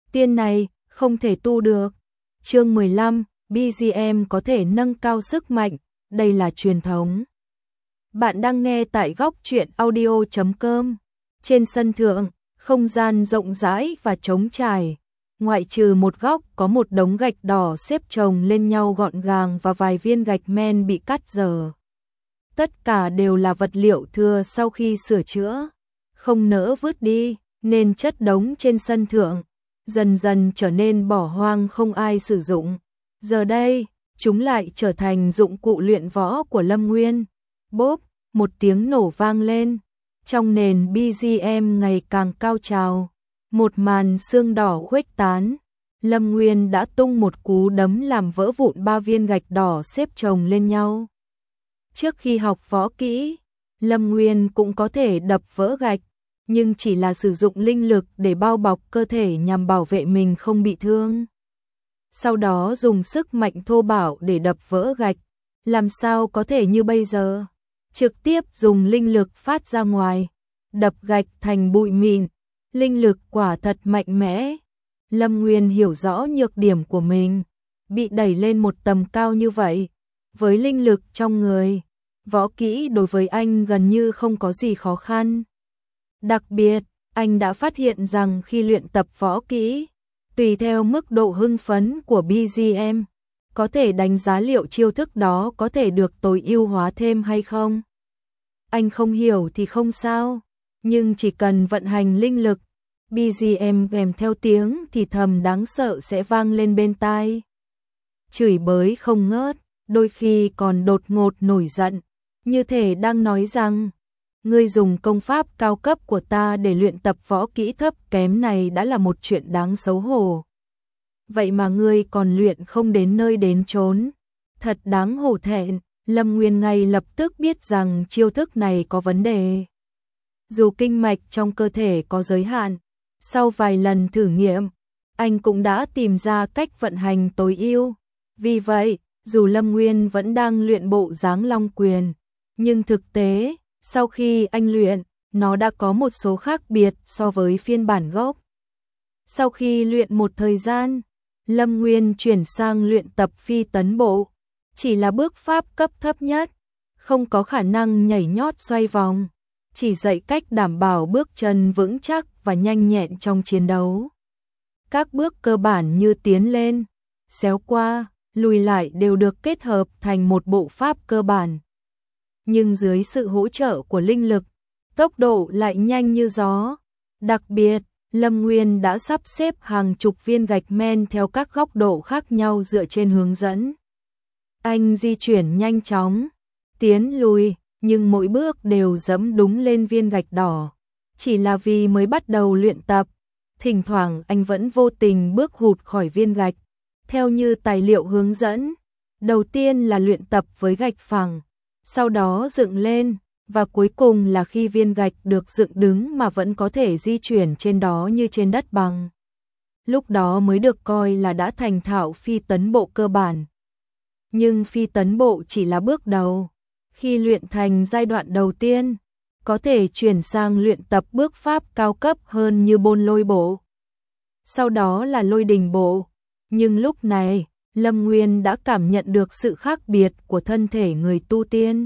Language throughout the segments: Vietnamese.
tiên này không thể tu được. Chương 15, BGM có thể nâng cao sức mạnh, đây là truyền thống. Bạn đang nghe tại góc truyện audio.com. Trên sân thượng, không gian rộng rãi và trống trải. Ngoại trừ một góc có một đống gạch đỏ xếp chồng lên nhau gọn gàng và vài viên gạch men bị cắt dở. Tất cả đều là vật liệu thừa sau khi sửa chữa, không nỡ vứt đi, nên chất đống trên sân thượng, dần dần trở nên bỏ hoang không ai sử dụng. Giờ đây, chúng lại trở thành dụng cụ luyện võ của Lâm Nguyên. Bốp, một tiếng nổ vang lên, trong nền BGM ngày càng cao trào, một màn sương đỏ khuếch tán. Lâm Nguyên đã tung một cú đấm làm vỡ vụn 3 viên gạch đỏ xếp chồng lên nhau. Trước khi học võ kỹ, Lâm Nguyên cũng có thể đập vỡ gạch, nhưng chỉ là sử dụng linh lực để bao bọc cơ thể nhằm bảo vệ mình không bị thương. Sau đó dùng sức mạnh thô bạo để đập vỡ gạch, làm sao có thể như bây giờ, trực tiếp dùng linh lực phát ra ngoài, đập gạch thành bụi mịn, linh lực quả thật mạnh mẽ. Lâm Nguyên hiểu rõ nhược điểm của mình, bị đẩy lên một tầm cao như vậy, với linh lực trong người, võ kỹ đối với anh gần như không có gì khó khăn. Đặc biệt, anh đã phát hiện rằng khi luyện tập võ kỹ, tùy theo mức độ hưng phấn của BGM, có thể đánh giá liệu chiêu thức đó có thể được tối ưu hóa thêm hay không. Anh không hiểu thì không sao, nhưng chỉ cần vận hành linh lực, BGM kèm theo tiếng thì thầm đáng sợ sẽ vang lên bên tai. Chửi bới không ngớt, đôi khi còn đột ngột nổi giận, như thể đang nói rằng ngươi dùng công pháp cao cấp của ta để luyện tập võ kỹ thấp kém này đã là một chuyện đáng xấu hổ. Vậy mà ngươi còn luyện không đến nơi đến chốn, thật đáng hổ thẹn. Lâm Nguyên ngay lập tức biết rằng chiêu thức này có vấn đề. Dù kinh mạch trong cơ thể có giới hạn, sau vài lần thử nghiệm, anh cũng đã tìm ra cách vận hành tối ưu. Vì vậy, dù Lâm Nguyên vẫn đang luyện bộ dáng Long Quyền, nhưng thực tế, sau khi anh luyện, nó đã có một số khác biệt so với phiên bản gốc. Sau khi luyện một thời gian, Lâm Nguyên chuyển sang luyện tập phi tấn bộ, chỉ là bước pháp cấp thấp nhất, không có khả năng nhảy nhót xoay vòng, chỉ dạy cách đảm bảo bước chân vững chắc và nhanh nhẹn trong chiến đấu. Các bước cơ bản như tiến lên, xéo qua, lùi lại đều được kết hợp thành một bộ pháp cơ bản. Nhưng dưới sự hỗ trợ của linh lực, tốc độ lại nhanh như gió. Đặc biệt, Lâm Nguyên đã sắp xếp hàng chục viên gạch men theo các góc độ khác nhau dựa trên hướng dẫn. Anh di chuyển nhanh chóng, tiến lùi, nhưng mỗi bước đều dẫm đúng lên viên gạch đỏ. Chỉ là vì mới bắt đầu luyện tập, thỉnh thoảng anh vẫn vô tình bước hụt khỏi viên gạch. Theo như tài liệu hướng dẫn, đầu tiên là luyện tập với gạch phẳng, sau đó dựng lên, và cuối cùng là khi viên gạch được dựng đứng mà vẫn có thể di chuyển trên đó như trên đất bằng. Lúc đó mới được coi là đã thành thạo phi tấn bộ cơ bản. Nhưng phi tấn bộ chỉ là bước đầu. Khi luyện thành giai đoạn đầu tiên, có thể chuyển sang luyện tập bước pháp cao cấp hơn như bôn lôi bộ. Sau đó là lôi đình bộ. Nhưng lúc này, Lâm Nguyên đã cảm nhận được sự khác biệt của thân thể người tu tiên.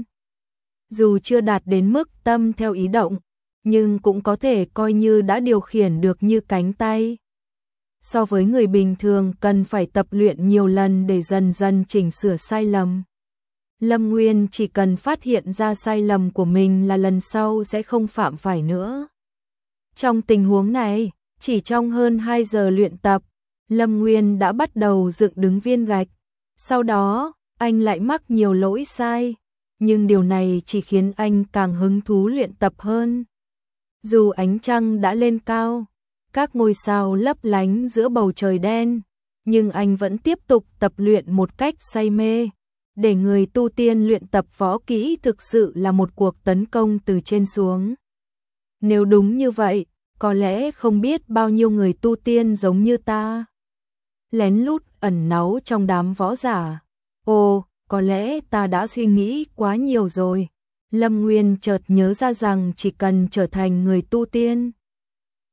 Dù chưa đạt đến mức tâm theo ý động, nhưng cũng có thể coi như đã điều khiển được như cánh tay. So với người bình thường cần phải tập luyện nhiều lần để dần dần chỉnh sửa sai lầm. Lâm Nguyên chỉ cần phát hiện ra sai lầm của mình là lần sau sẽ không phạm phải nữa. Trong tình huống này, chỉ trong hơn 2 giờ luyện tập, Lâm Nguyên đã bắt đầu dựng đứng viên gạch. Sau đó, anh lại mắc nhiều lỗi sai, nhưng điều này chỉ khiến anh càng hứng thú luyện tập hơn. Dù ánh trăng đã lên cao, các ngôi sao lấp lánh giữa bầu trời đen, nhưng anh vẫn tiếp tục tập luyện một cách say mê. Để người tu tiên luyện tập võ kỹ thực sự là một cuộc tấn công từ trên xuống. Nếu đúng như vậy, có lẽ không biết bao nhiêu người tu tiên giống như ta, lén lút ẩn náu trong đám võ giả. Ồ, có lẽ ta đã suy nghĩ quá nhiều rồi. Lâm Nguyên chợt nhớ ra rằng chỉ cần trở thành người tu tiên,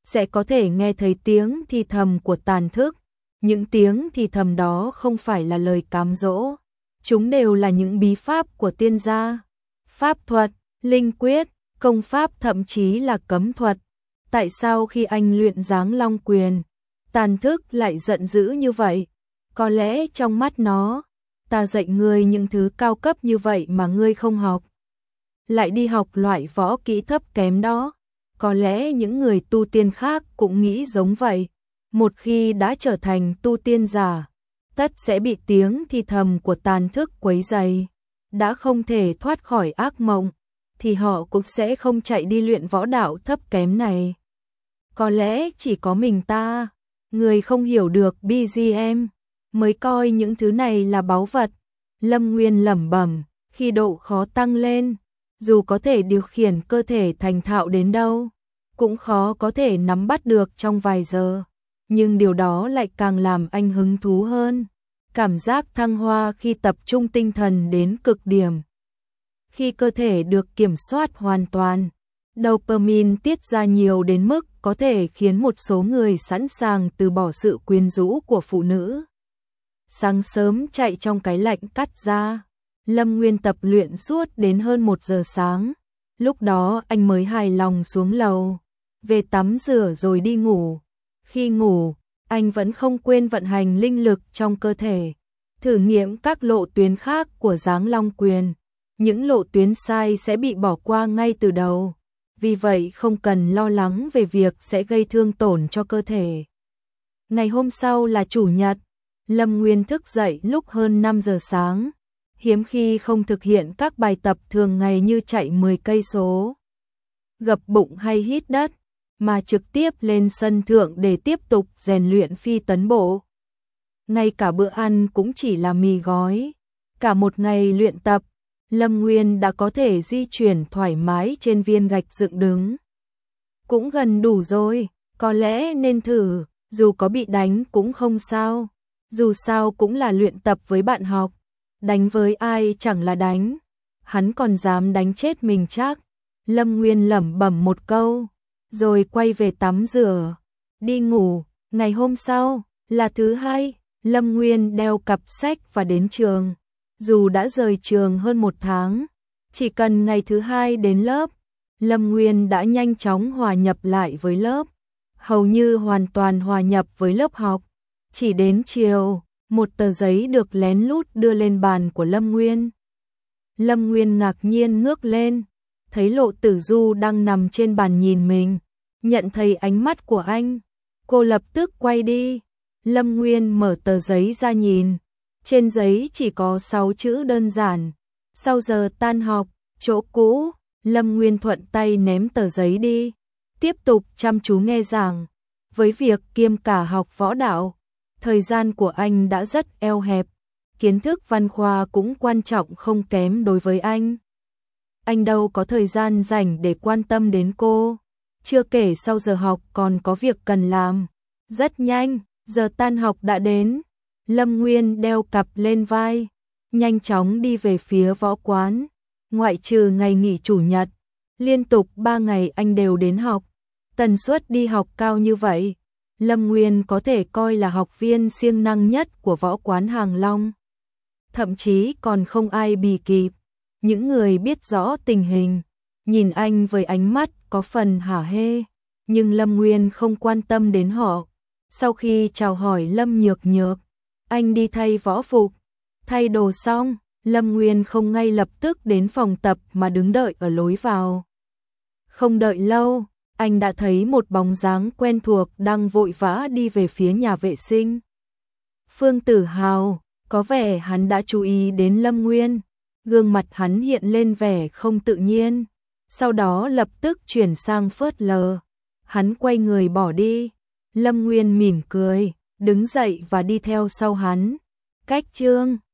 sẽ có thể nghe thấy tiếng thì thầm của tàn thức. Những tiếng thì thầm đó không phải là lời cám dỗ, chúng đều là những bí pháp của tiên gia, pháp thuật, linh quyết, công pháp, thậm chí là cấm thuật. Tại sao khi anh luyện Giáng Long Quyền, tàn thức lại giận dữ như vậy? Có lẽ trong mắt nó, ta dạy ngươi những thứ cao cấp như vậy mà ngươi không học, lại đi học loại võ kỹ thấp kém đó. Có lẽ những người tu tiên khác cũng nghĩ giống vậy. Một khi đã trở thành tu tiên giả, tất sẽ bị tiếng thì thầm của tàn thức quấy rầy. Đã không thể thoát khỏi ác mộng, thì họ cũng sẽ không chạy đi luyện võ đạo thấp kém này. Có lẽ chỉ có mình ta, người không hiểu được BGM, mới coi những thứ này là báu vật. Lâm Nguyên lẩm bẩm, khi độ khó tăng lên, dù có thể điều khiển cơ thể thành thạo đến đâu, cũng khó có thể nắm bắt được trong vài giờ. Nhưng điều đó lại càng làm anh hứng thú hơn. Cảm giác thăng hoa khi tập trung tinh thần đến cực điểm. Khi cơ thể được kiểm soát hoàn toàn, dopamine tiết ra nhiều đến mức có thể khiến một số người sẵn sàng từ bỏ sự quyến rũ của phụ nữ. Sáng sớm chạy trong cái lạnh cắt da, Lâm Nguyên tập luyện suốt đến hơn 1 giờ sáng. Lúc đó anh mới hài lòng xuống lầu, về tắm rửa rồi đi ngủ. Khi ngủ, anh vẫn không quên vận hành linh lực trong cơ thể, thử nghiệm các lộ tuyến khác của Giáng Long Quyền. Những lộ tuyến sai sẽ bị bỏ qua ngay từ đầu, vì vậy không cần lo lắng về việc sẽ gây thương tổn cho cơ thể. Ngày hôm sau là Chủ nhật, Lâm Nguyên thức dậy lúc hơn 5 giờ sáng, hiếm khi không thực hiện các bài tập thường ngày như chạy 10 cây số, gập bụng hay hít đất, mà trực tiếp lên sân thượng để tiếp tục rèn luyện phi tấn bộ. Ngay cả bữa ăn cũng chỉ là mì gói. Cả một ngày luyện tập, Lâm Nguyên đã có thể di chuyển thoải mái trên viên gạch dựng đứng. Cũng gần đủ rồi, có lẽ nên thử, dù có bị đánh cũng không sao. Dù sao cũng là luyện tập với bạn học, đánh với ai chẳng là đánh. Hắn còn dám đánh chết mình chắc. Lâm Nguyên lẩm bẩm một câu, rồi quay về tắm rửa, đi ngủ. Ngày hôm sau, là thứ Hai, Lâm Nguyên đeo cặp sách và đến trường. Dù đã rời trường hơn 1 tháng, chỉ cần ngày thứ Hai đến lớp, Lâm Nguyên đã nhanh chóng hòa nhập lại với lớp, hầu như hoàn toàn hòa nhập với lớp học. Chỉ đến chiều, một tờ giấy được lén lút đưa lên bàn của Lâm Nguyên. Lâm Nguyên ngạc nhiên ngước lên, thấy Lộ Tử Du đang nằm trên bàn nhìn mình, nhận thấy ánh mắt của anh, cô lập tức quay đi. Lâm Nguyên mở tờ giấy ra nhìn, trên giấy chỉ có 6 chữ đơn giản: sau giờ tan học, chỗ cũ. Lâm Nguyên thuận tay ném tờ giấy đi, tiếp tục chăm chú nghe giảng. Với việc kiêm cả học võ đạo, thời gian của anh đã rất eo hẹp, kiến thức văn khoa cũng quan trọng không kém đối với anh. Anh đâu có thời gian rảnh để quan tâm đến cô, chưa kể sau giờ học còn có việc cần làm. Rất nhanh, giờ tan học đã đến. Lâm Nguyên đeo cặp lên vai, nhanh chóng đi về phía võ quán. Ngoại trừ ngày nghỉ Chủ nhật, liên tục 3 ngày anh đều đến học. Tần suất đi học cao như vậy, Lâm Nguyên có thể coi là học viên siêng năng nhất của võ quán Hàng Long. Thậm chí còn không ai bì kịp. Những người biết rõ tình hình, nhìn anh với ánh mắt có phần hả hê, nhưng Lâm Nguyên không quan tâm đến họ. Sau khi chào hỏi Lâm Nhược Nhược, anh đi thay võ phục. Thay đồ xong, Lâm Nguyên không ngay lập tức đến phòng tập mà đứng đợi ở lối vào. Không đợi lâu, anh đã thấy một bóng dáng quen thuộc đang vội vã đi về phía nhà vệ sinh. Phương Tử Hào, có vẻ hắn đã chú ý đến Lâm Nguyên. Gương mặt hắn hiện lên vẻ không tự nhiên, sau đó lập tức chuyển sang phớt lờ. Hắn quay người bỏ đi. Lâm Nguyên mỉm cười, đứng dậy và đi theo sau hắn. Cách chương